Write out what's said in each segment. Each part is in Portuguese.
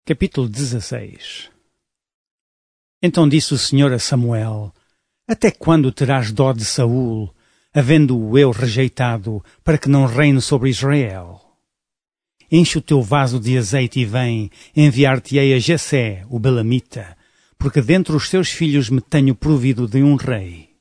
Capítulo 16. Então disse o Senhor a Samuel: Até quando terás dó de Saul, havendo-o eu rejeitado, para que não reine sobre Israel? Enche o teu vaso de azeite e vem, enviar-te-ei a Jessé, o Belamita, porque dentre os teus filhos me tenho provido de um rei.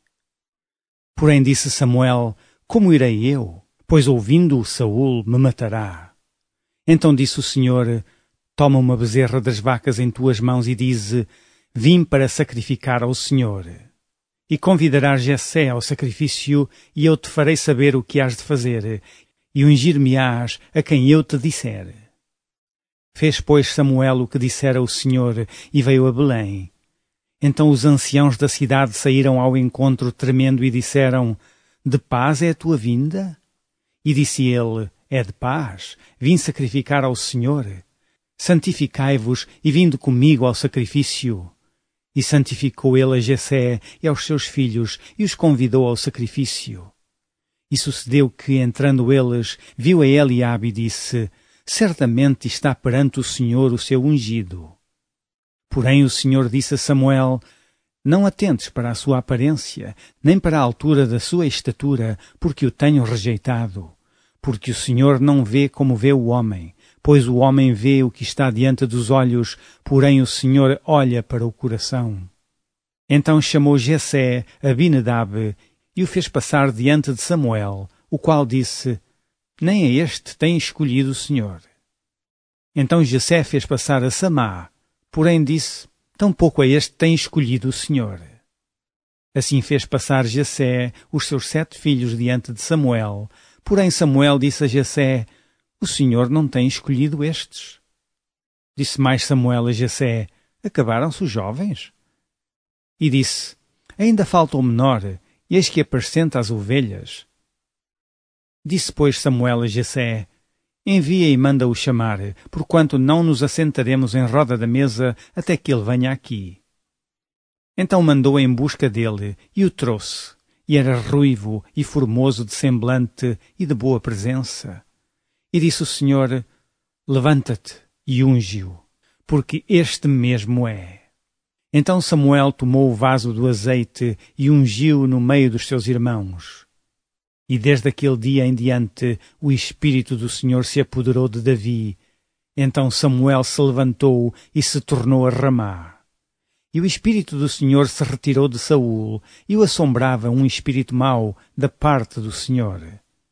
Porém disse Samuel: Como irei eu? Pois ouvindo-o Saul me matará. Então disse o Senhor: Toma uma bezerra das vacas em tuas mãos e dize: Vim para sacrificar ao Senhor. E convidarás Jessé ao sacrifício, e eu te farei saber o que hás de fazer, e ungir-me-ás a quem eu te disser. Fez, pois, Samuel o que dissera o Senhor, e veio a Belém. Então os anciãos da cidade saíram ao encontro tremendo e disseram: De paz é a tua vinda? E disse ele: É de paz, vim sacrificar ao Senhor. Santificai-vos e vinde comigo ao sacrifício. E santificou ele a Jessé e aos seus filhos, e os convidou ao sacrifício. E sucedeu que, entrando eles, viu a Eliabe e disse: Certamente está perante o Senhor o seu ungido. Porém o Senhor disse a Samuel: Não atentes para a sua aparência, nem para a altura da sua estatura, porque o tenho rejeitado. Porque o Senhor não vê como vê o homem, pois o homem vê o que está diante dos olhos, porém o Senhor olha para o coração. Então chamou Jessé Abinadab e o fez passar diante de Samuel, o qual disse: Nem a este tem escolhido o Senhor. Então Jessé fez passar a Samá, porém disse: Tampouco a este tem escolhido o Senhor. Assim fez passar Jessé os seus 7 filhos diante de Samuel, porém Samuel disse a Jessé: O Senhor não tem escolhido estes. Disse mais Samuel a Jessé: Acabaram-se os jovens? E disse: Ainda falta o menor, e eis que apacenta as ovelhas. Disse, pois, Samuel a Jessé: Envia e manda-o chamar, porquanto não nos assentaremos em roda da mesa até que ele venha aqui. Então mandou em busca dele, e o trouxe, e era ruivo e formoso de semblante e de boa presença. E disse o Senhor: Levanta-te e unge-o, porque este mesmo é. Então Samuel tomou o vaso do azeite e ungiu-o no meio dos seus irmãos. E desde aquele dia em diante o Espírito do Senhor se apoderou de Davi. Então Samuel se levantou e se tornou a Ramá. E o Espírito do Senhor se retirou de Saul, e o assombrava um espírito mau da parte do Senhor.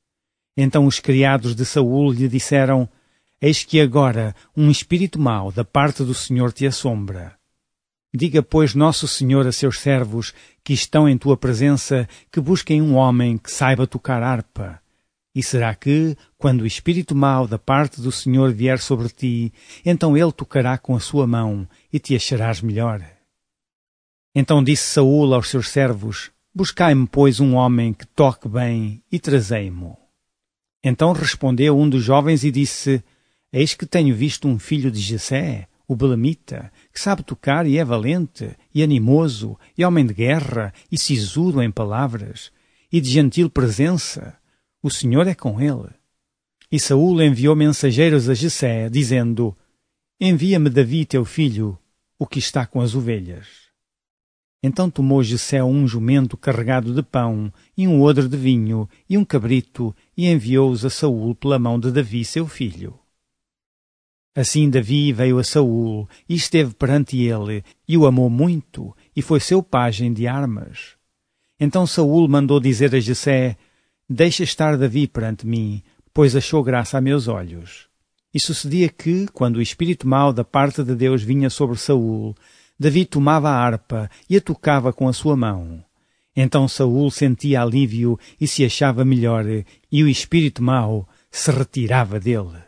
Então os criados de Saul lhe disseram: Eis que agora um espírito mau da parte do Senhor te assombra. Diga, pois, nosso Senhor a seus servos, que estão em tua presença, que busquem um homem que saiba tocar harpa. E será que, quando o espírito mau da parte do Senhor vier sobre ti, então ele tocará com a sua mão, e te acharás melhor. Então disse Saul aos seus servos: Buscai-me, pois, um homem que toque bem, e trazei-mo. Então respondeu um dos jovens e disse: Eis que tenho visto um filho de Jessé, o Belamita, que sabe tocar e é valente, e animoso, e homem de guerra, e sisudo em palavras, e de gentil presença. O Senhor é com ele. E Saul enviou mensageiros a Jessé, dizendo: Envia-me Davi teu filho, o que está com as ovelhas. Então tomou Jessé um jumento carregado de pão, e um odre de vinho, e um cabrito, e enviou-os a Saul pela mão de Davi seu filho. Assim Davi veio a Saul, e esteve perante ele, e o amou muito, e foi seu pajem de armas. Então Saul mandou dizer a Jessé: Deixa estar Davi perante mim, pois achou graça a meus olhos. E sucedia que, quando o espírito mau da parte de Deus vinha sobre Saul, Davi tomava a harpa e a tocava com a sua mão. Então Saul sentia alívio e se achava melhor, e o espírito mau se retirava dele.